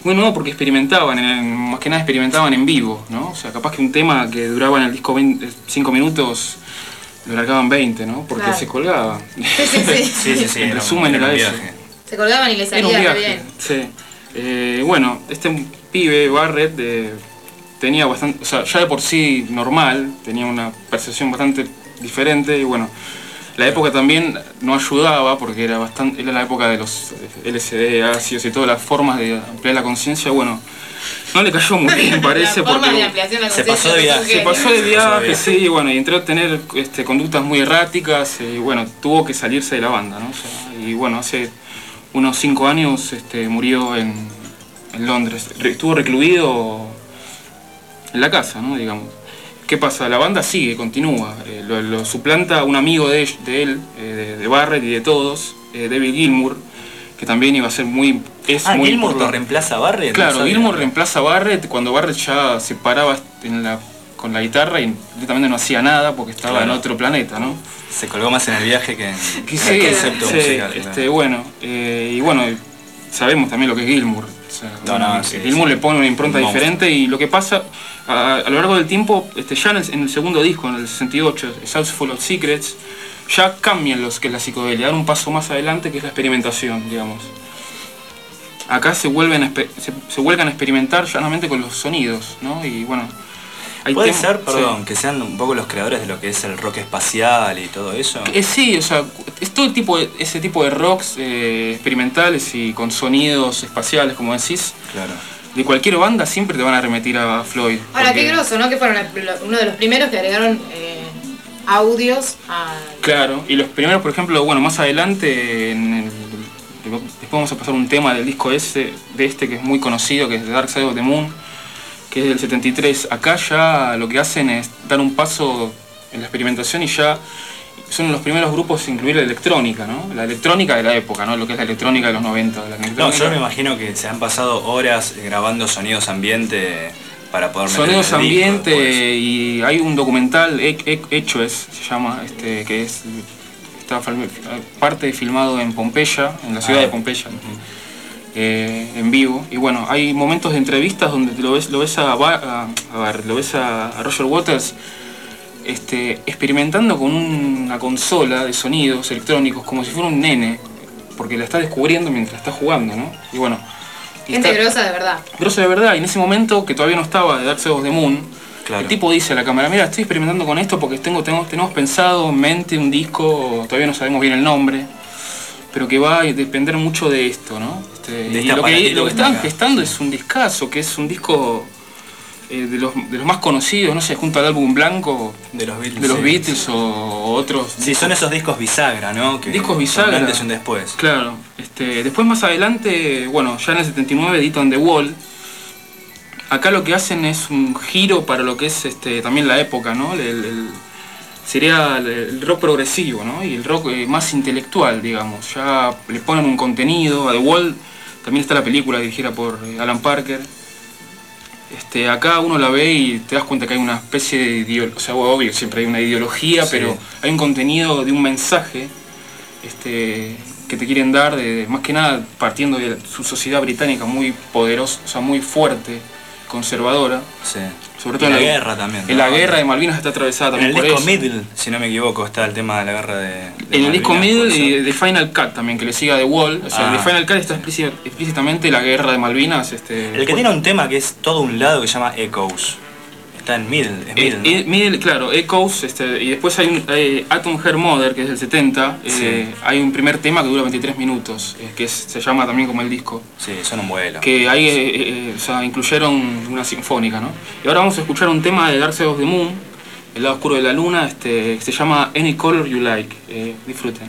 Bueno, no, porque experimentaban, más que nada experimentaban en vivo, ¿no? O sea, capaz que un tema que duraba en el disco 5 minutos lo largaban 20, ¿no? Porque claro. se colgaba. Sí. El resumen era eso. Se colgaban y les Era un salía viaje, bien. sí. Bueno, este pibe, Barrett, tenía bastante, o sea, ya de por sí normal, tenía una percepción bastante diferente y bueno, la época también no ayudaba porque era la época de los LSD, ácidos y todas las formas de ampliar la conciencia, bueno, no le cayó muy bien, parece, porque se pasó de viaje. Sí, y bueno, y entró a tener conductas muy erráticas y bueno, tuvo que salirse de la banda, ¿no? O sea, y bueno, hace unos 5 años murió en Londres, estuvo recluido en la casa, ¿no? Digamos. ¿Qué pasa? La banda sigue, continúa, lo suplanta un amigo de él, de Barrett y de todos, David Gilmour, que también iba a ser muy Gilmour importante. lo reemplaza a Barrett. Claro, Gilmour reemplaza a Barrett cuando Barrett ya se paraba con la guitarra y directamente no hacía nada porque estaba en otro planeta, ¿no? Se colgó más en el viaje que en el concepto musical. Y bueno, sabemos también lo que es Gilmour. O sea, Gilmour le pone una impronta diferente y lo que pasa a lo largo del tiempo, ya en el segundo disco, en el 68, House Full of Secrets, ya cambian los que es la psicodelia, dan un paso más adelante que es la experimentación, digamos. Acá se vuelven a experimentar llanamente con los sonidos, ¿no? Y bueno, ¿puede ser, perdón, que sean un poco los creadores de lo que es el rock espacial y todo eso? Sí, o sea, es todo ese tipo de rocks experimentales y con sonidos espaciales, como decís. Claro. De cualquier banda siempre te van a remitir a Floyd. Ahora, qué groso, ¿no? Que fueron uno de los primeros que agregaron audios a... Claro, y los primeros, por ejemplo, bueno, más adelante, después vamos a pasar un tema del disco que es muy conocido, que es The Dark Side of the Moon, que es del 73. Acá ya lo que hacen es dar un paso en la experimentación y ya son los primeros grupos en incluir la electrónica, ¿no? La electrónica de la época, ¿no? Lo que es la electrónica de los 90. No, yo me imagino que se han pasado horas grabando sonidos ambiente para poder meter sonidos en el ambiente disco, y hay un documental hecho se llama, que está parte filmado en Pompeya, en la ciudad de Pompeya. En vivo, y bueno, hay momentos de entrevistas donde lo ves a Roger Waters experimentando con una consola de sonidos electrónicos como si fuera un nene, porque la está descubriendo mientras está jugando, ¿no? Y bueno, gente grosa de verdad. Grosa de verdad, y en ese momento que todavía no estaba de Dark Side of the Moon, claro. El tipo dice a la cámara, mira, estoy experimentando con esto porque tenemos pensado en mente un disco, todavía no sabemos bien el nombre, pero que va a depender mucho de esto, ¿no? Y lo que estaban gestando es un discazo, que es un disco de los más conocidos, no sé, junto al álbum blanco de los Beatles o otros. Sí, son esos discos bisagra, ¿no? Que discos bisagra. Antes y un después. Claro. Después más adelante, bueno, ya en el 79 editan The Wall. Acá lo que hacen es un giro para lo que es también la época, ¿no? Sería el rock progresivo, ¿no? Y el rock más intelectual, digamos. Ya le ponen un contenido. A The Wall también está la película dirigida por Alan Parker. Acá uno la ve y te das cuenta que hay una especie de ideología, o sea, obvio, siempre hay una ideología, sí, pero hay un contenido de un mensaje que te quieren dar, más que nada partiendo de su sociedad británica muy poderosa, o sea, muy fuerte, conservadora. Sí. Sobre todo en la guerra también. En la guerra de Malvinas está atravesada también por eso. En el disco Middle, si no me equivoco, está el tema de la guerra de en el disco Middle y The Final Cut también, que le sigue a The Wall. O sea, The Final Cut está explícitamente la guerra de Malvinas. El que tiene un tema que es todo un lado que se llama Echoes. Está en Middle, ¿no? Middle, claro, Echoes, y después hay Atom Her Mother, que es del 70, sí. Hay un primer tema que dura 23 minutos, que se llama también como el disco. Sí, son un vuelo. Que ahí o sea, incluyeron una sinfónica, ¿no? Y ahora vamos a escuchar un tema de Dark Side of the Moon, El lado oscuro de la luna, que se llama Any Color You Like. Disfruten.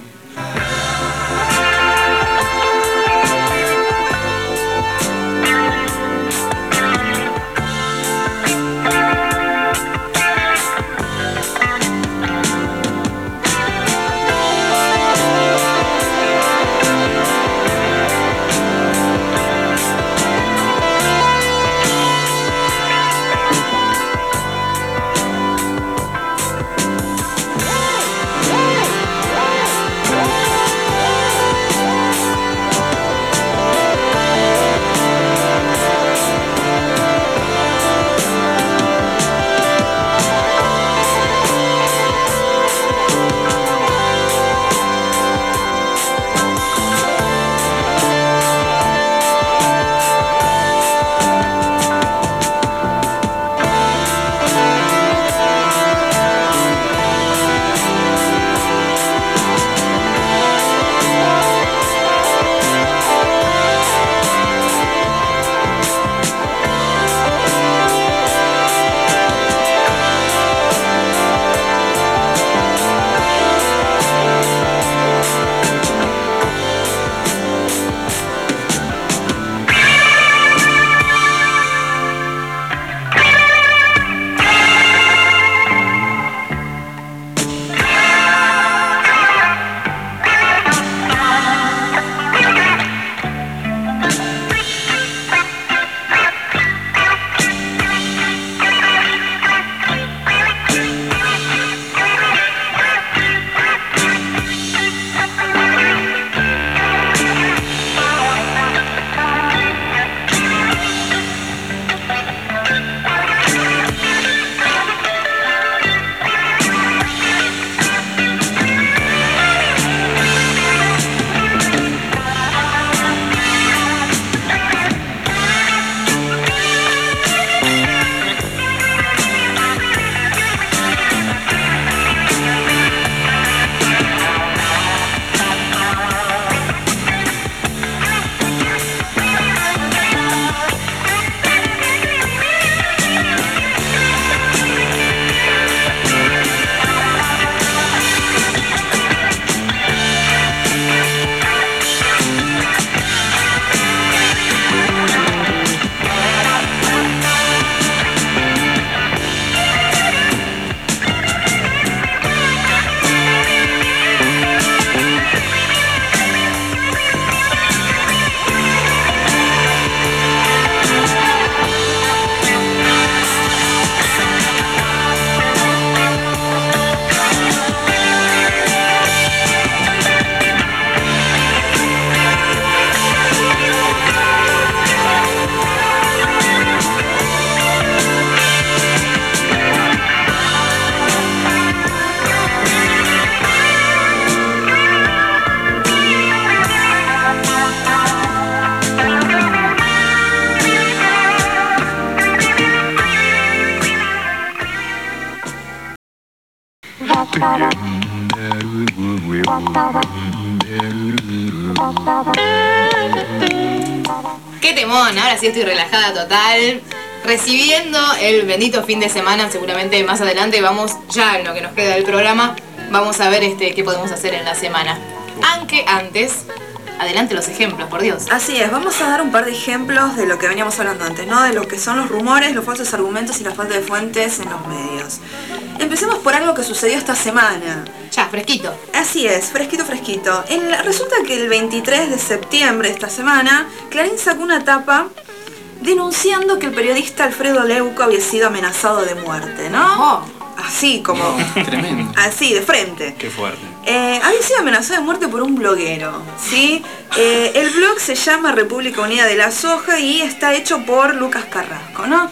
temón, ahora sí estoy relajada total. Recibiendo el bendito fin de semana, seguramente más adelante vamos, ya en lo que nos queda del programa, vamos a ver qué podemos hacer en la semana. Aunque antes, adelante los ejemplos, por Dios. Así es, vamos a dar un par de ejemplos de lo que veníamos hablando antes, ¿no? De lo que son los rumores, los falsos argumentos y la falta de fuentes en los medios. Empecemos por algo que sucedió esta semana. Ya, fresquito. Así es, fresquito. Resulta que el 23 de septiembre de esta semana, Clarín sacó una tapa denunciando que el periodista Alfredo Leuco había sido amenazado de muerte, ¿no? Así como... Tremendo. Así, de frente. Qué fuerte. Había sido amenazado de muerte por un bloguero, ¿sí? El blog se llama República Unida de la Soja y está hecho por Lucas Carrasco, ¿no?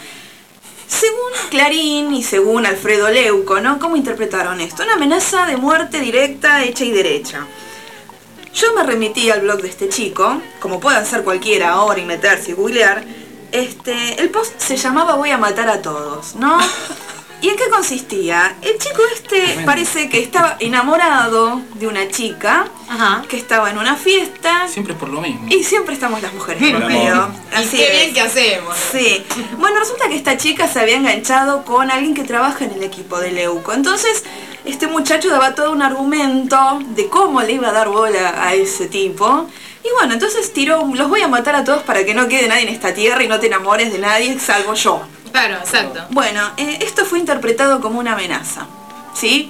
Según Clarín y según Alfredo Leuco, ¿no? ¿Cómo interpretaron esto? Una amenaza de muerte directa, hecha y derecha. Yo me remití al blog de este chico, como puede hacer cualquiera ahora y meterse y googlear. El post se llamaba Voy a matar a todos, ¿no? ¿Y en qué consistía? El chico parece que estaba enamorado de una chica. Ajá. Que estaba en una fiesta. Siempre por lo mismo. Y siempre estamos las mujeres por medio. Así qué bien que hacemos. Sí. Bueno, resulta que esta chica se había enganchado con alguien que trabaja en el equipo de Leuco. Entonces, este muchacho daba todo un argumento de cómo le iba a dar bola a ese tipo. Y bueno, entonces tiró, los voy a matar a todos para que no quede nadie en esta tierra y no te enamores de nadie, salvo yo. Claro, exacto. Bueno, esto fue interpretado como una amenaza, ¿sí?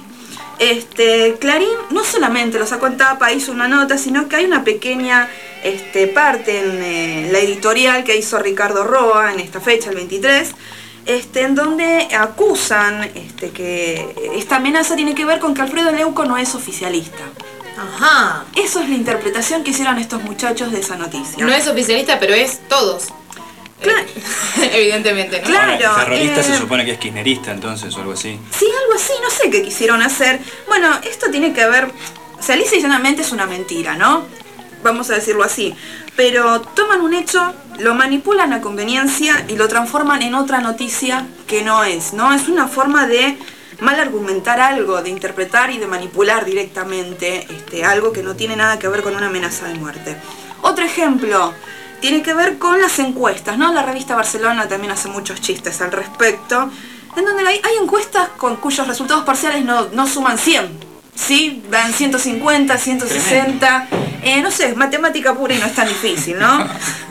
Clarín no solamente lo sacó en tapa, hizo una nota, sino que hay una pequeña parte en la editorial que hizo Ricardo Roa en esta fecha, el 23, en donde acusan que esta amenaza tiene que ver con que Alfredo Leuco no es oficialista. Ajá. Eso es la interpretación que hicieron estos muchachos de esa noticia. No es oficialista, pero es todos. Claro. Evidentemente, ¿no? Claro. Ahora, terrorista se supone que es kirchnerista entonces o algo así. Sí, algo así, no sé qué quisieron hacer. Bueno, esto tiene que ver, o sea, lisa y llanamente es una mentira, ¿no? Vamos a decirlo así. Pero toman un hecho, lo manipulan a conveniencia y lo transforman en otra noticia que no es, ¿no? Es una forma de mal argumentar algo, de interpretar y de manipular directamente algo que no tiene nada que ver con una amenaza de muerte. Otro ejemplo tiene que ver con las encuestas, ¿no? La revista Barcelona también hace muchos chistes al respecto, en donde hay encuestas cuyos resultados parciales no suman 100, ¿sí? Dan 150, 160, no sé, matemática pura y no es tan difícil, ¿no?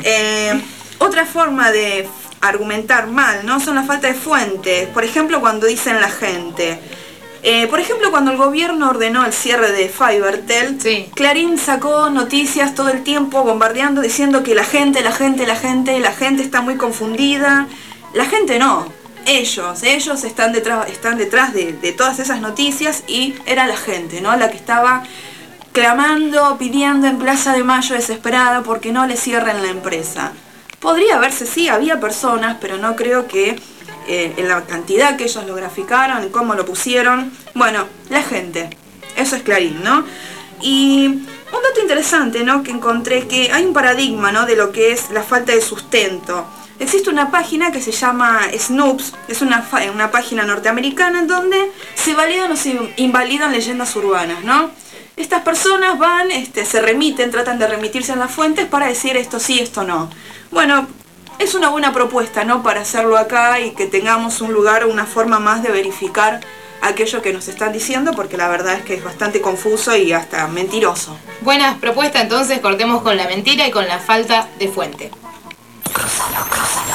Otra forma de argumentar mal, ¿no? Son la falta de fuentes. Por ejemplo, cuando dicen la gente. Por ejemplo, cuando el gobierno ordenó el cierre de Fivertel, sí. Clarín sacó noticias todo el tiempo bombardeando diciendo que la gente está muy confundida. La gente no. Ellos están detrás de todas esas noticias y era la gente, ¿no? La que estaba clamando, pidiendo en Plaza de Mayo desesperada porque no le cierren la empresa. Podría verse, sí, había personas, pero no creo que en la cantidad que ellos lo graficaron, en cómo lo pusieron. Bueno, la gente. Eso es Clarín, ¿no? Y un dato interesante, ¿no? Que encontré que hay un paradigma, ¿no? De lo que es la falta de sustento. Existe una página que se llama Snopes, es una página norteamericana en donde se validan o se invalidan leyendas urbanas, ¿no? Estas personas van, se remiten, tratan de remitirse a las fuentes para decir esto sí, esto no. Bueno, es una buena propuesta, ¿no? Para hacerlo acá y que tengamos un lugar, una forma más de verificar aquello que nos están diciendo, porque la verdad es que es bastante confuso y hasta mentiroso. Buenas propuestas, entonces cortemos con la mentira y con la falta de fuente. Cruzalo,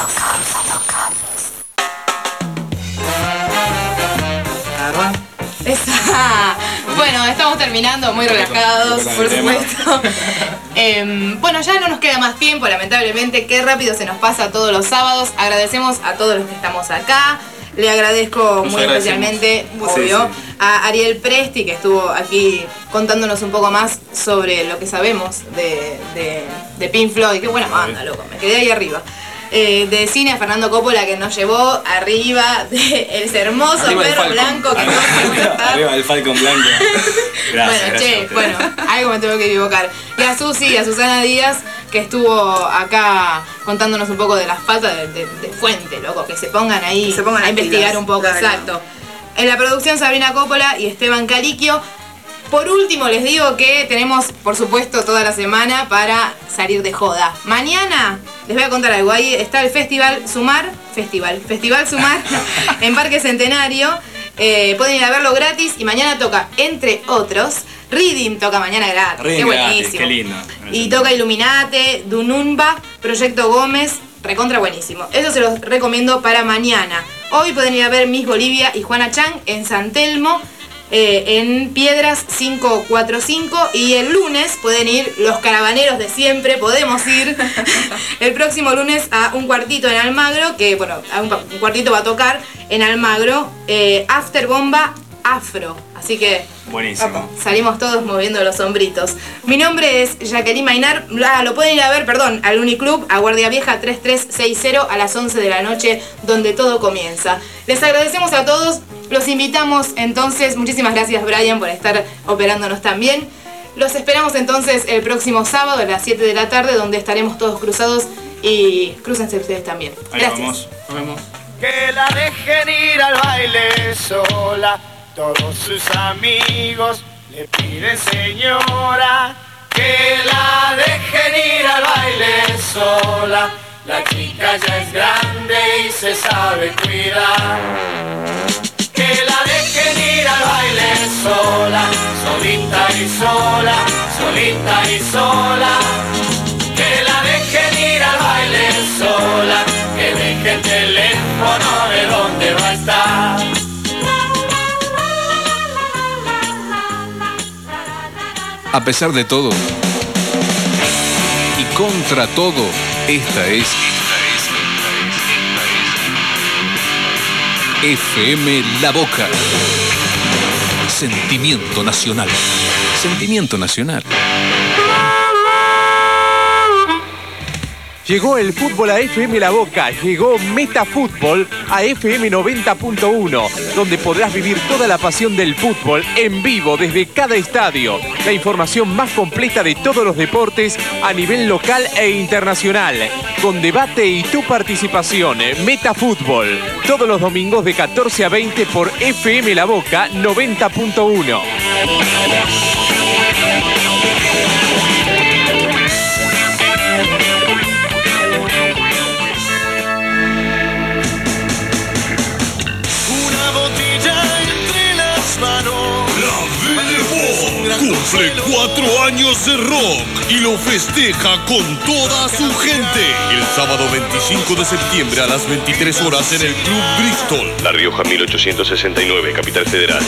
Bueno, estamos terminando, muy relajados, por supuesto. Bueno, ya no nos queda más tiempo, lamentablemente. Qué rápido se nos pasa todos los sábados. Agradecemos a todos los que estamos acá. Le agradezco muy especialmente, obvio, a Ariel Presti, que estuvo aquí contándonos un poco más sobre lo que sabemos de Pink Floyd. Qué buena banda, loco, me quedé ahí arriba. De cine a Fernando Coppola, que nos llevó arriba del hermoso arriba perro blanco que arriba del Falcon blanco. Gracias, bueno, algo me tengo que equivocar. Y a Susi y a Susana Díaz, que estuvo acá contándonos un poco de las faltas de fuente, loco, que se pongan ahí a investigar un poco, claro. Exacto. En la producción Sabrina Coppola y Esteban Caliquio. Por último, les digo que tenemos, por supuesto, toda la semana para salir de joda. Mañana les voy a contar algo. Ahí está el Festival Sumar en Parque Centenario. Pueden ir a verlo gratis y mañana toca, entre otros, Reading toca mañana gratis. Reading qué buenísimo. gratis, qué lindo. Y toca Illuminate, Dunumba, Proyecto Gómez, recontra buenísimo. Eso se los recomiendo para mañana. Hoy pueden ir a ver Miss Bolivia y Juana Chang en San Telmo, en Piedras 545, y el lunes pueden ir los caravaneros de siempre, podemos ir el próximo lunes a un cuartito en Almagro, que bueno, a un cuartito va a tocar en Almagro, After Bomba Afro, así que buenísimo. Salimos todos moviendo los hombritos. Mi nombre es Jacqueline Maynard. Lo pueden ir a ver, al Uniclub, a Guardia Vieja 3360 a las 11 de la noche, donde todo comienza. Les agradecemos a todos. Los invitamos entonces. Muchísimas gracias, Brian, por estar operándonos también. Los esperamos entonces el próximo sábado a las 7 de la tarde, donde estaremos todos cruzados, y crúcense ustedes también. Ahí Gracias. vamos. Nos vemos. Que la dejen ir al baile sola. Todos sus amigos le piden señora. Que la dejen ir al baile sola. La chica ya es grande y se sabe cuidar. Que la dejen ir al baile sola. Solita y sola, solita y sola. Que la dejen ir al baile sola. Que deje el teléfono de dónde va a estar. A pesar de todo y contra todo, esta es FM La Boca. Sentimiento nacional. Sentimiento nacional. Llegó el fútbol a FM La Boca, llegó Metafútbol a FM 90.1, donde podrás vivir toda la pasión del fútbol en vivo desde cada estadio. La información más completa de todos los deportes a nivel local e internacional, con debate y tu participación. Metafútbol, todos los domingos de 14 a 20 por FM La Boca 90.1. Cumple 4 años de rock y lo festeja con toda su gente. El sábado 25 de septiembre a las 23 horas en el Club Bristol. La Rioja 1869, Capital Federal.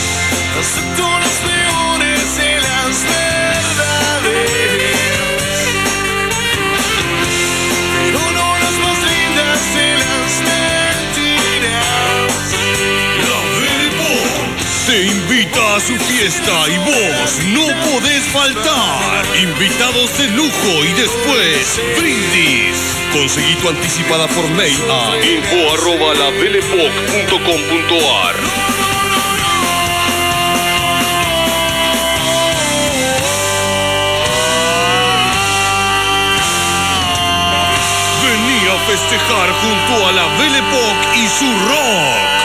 Te invita a su fiesta y vos no podés faltar. Invitados de lujo y después brindis. Conseguí tu anticipada por mail a info@lavelepoc.com.ar. Vení a festejar junto a la Belle Époque y su rock.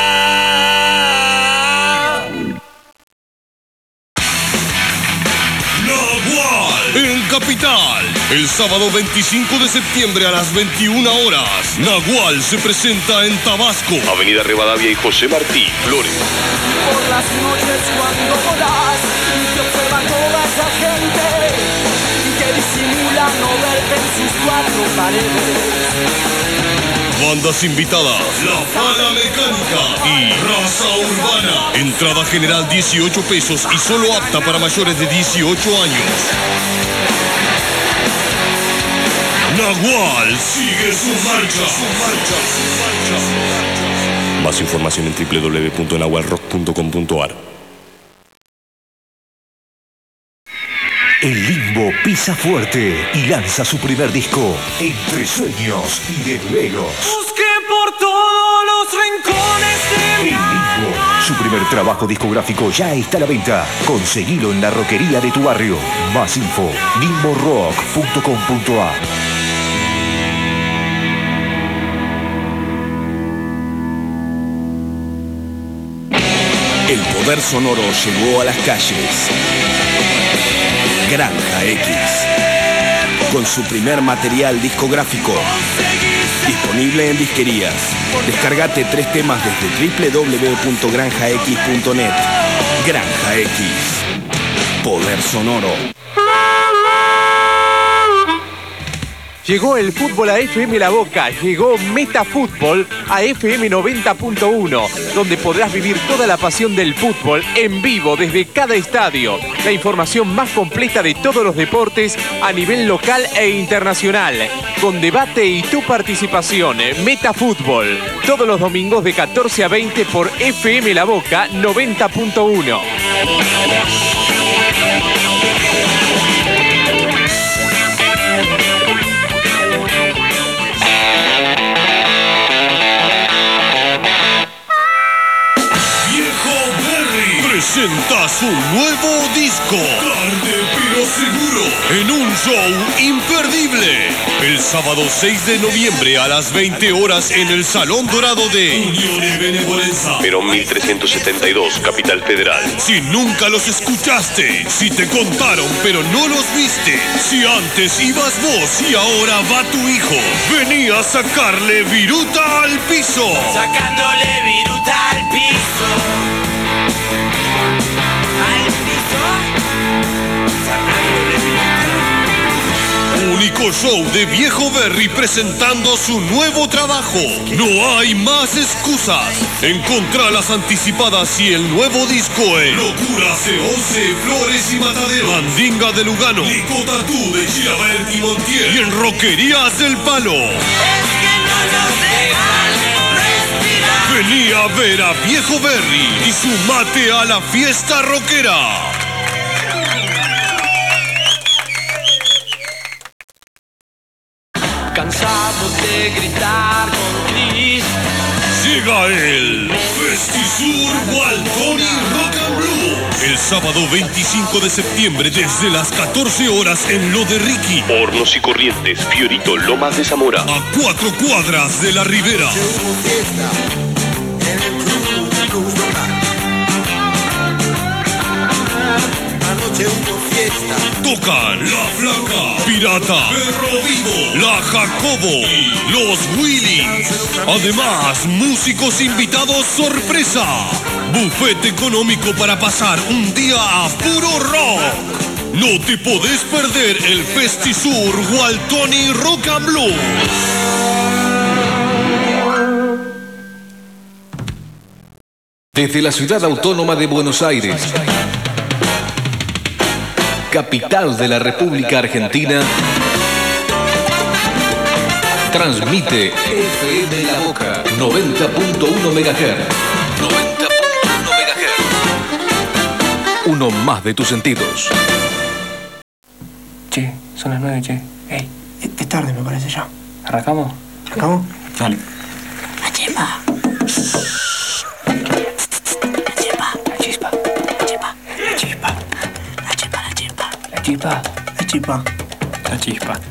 En Capital, el sábado 25 de septiembre a las 21 horas, Nagual se presenta en Tabasco. Avenida Rivadavia y José Martí, Flores. Por las noches cuando volás y te observa toda esa gente que disimula no verte en sus 4 paredes. Bandas invitadas: La Fala Mecánica y Raza Urbana. Entrada general 18 pesos y solo apta para mayores de 18 años. Nagual sigue su marcha. Más información en www.nagualrock.com.ar. El Limbo pisa fuerte y lanza su primer disco, Entre Sueños y Desvelos. Busqué por todos los rincones de El Limbo, su primer trabajo discográfico ya está a la venta. Conseguilo en la rockería de tu barrio. Más info, limborock.com.ar. El poder sonoro llegó a las calles. Granja X, con su primer material discográfico, disponible en disquerías. Descargate 3 temas desde www.granjax.net. Granja X, poder sonoro. Llegó el fútbol a FM La Boca, llegó Metafútbol a FM 90.1, donde podrás vivir toda la pasión del fútbol en vivo desde cada estadio. La información más completa de todos los deportes a nivel local e internacional, con debate y tu participación. Metafútbol, todos los domingos de 14 a 20 por FM La Boca 90.1. Presenta su nuevo disco, Tarde pero Seguro, en un show imperdible. El sábado 6 de noviembre a las 20 horas en el Salón Dorado de Unión y Benevolencia, Perón 1372, Capital Federal. Si nunca los escuchaste, si te contaron pero no los viste, si antes ibas vos y ahora va tu hijo, vení a sacarle viruta al piso. Sacándole viruta al piso. Único show de Viejo Berry presentando su nuevo trabajo. No hay más excusas. Encontrá las anticipadas y el nuevo disco en Locura C11, Flores y Matadero, Mandinga de Lugano, Nico Tatú de Gilabert y Montiel, y en Roquerías del Palo. Vení a ver a Viejo Berry y sumate a la fiesta rockera. Cansados de gritar con Cris. Llega el Festisur Waltoni Rock and Blue. El sábado 25 de septiembre desde las 14 horas en Lo de Ricky. Hornos y Corrientes, Fiorito, Lomas de Zamora. A 4 cuadras de la Ribera. Tocan La Flaca, Pirata, Perro Vivo, La Jacobo y Los Willys. Además, músicos invitados sorpresa. Bufete económico para pasar un día a puro rock. No te podés perder el Festisur Waltoni Rock and Blue. Desde la ciudad autónoma de Buenos Aires, capital de la República Argentina, transmite FM La Boca 90.1 MHz. 90.1 MHz. Uno más de tus sentidos. Che, son las 9, che. Ey. Es tarde, me parece ya. ¿Arrancamos? ¿Arrancamos? Dale. La chispa. La chispa. La chispa. La chispa.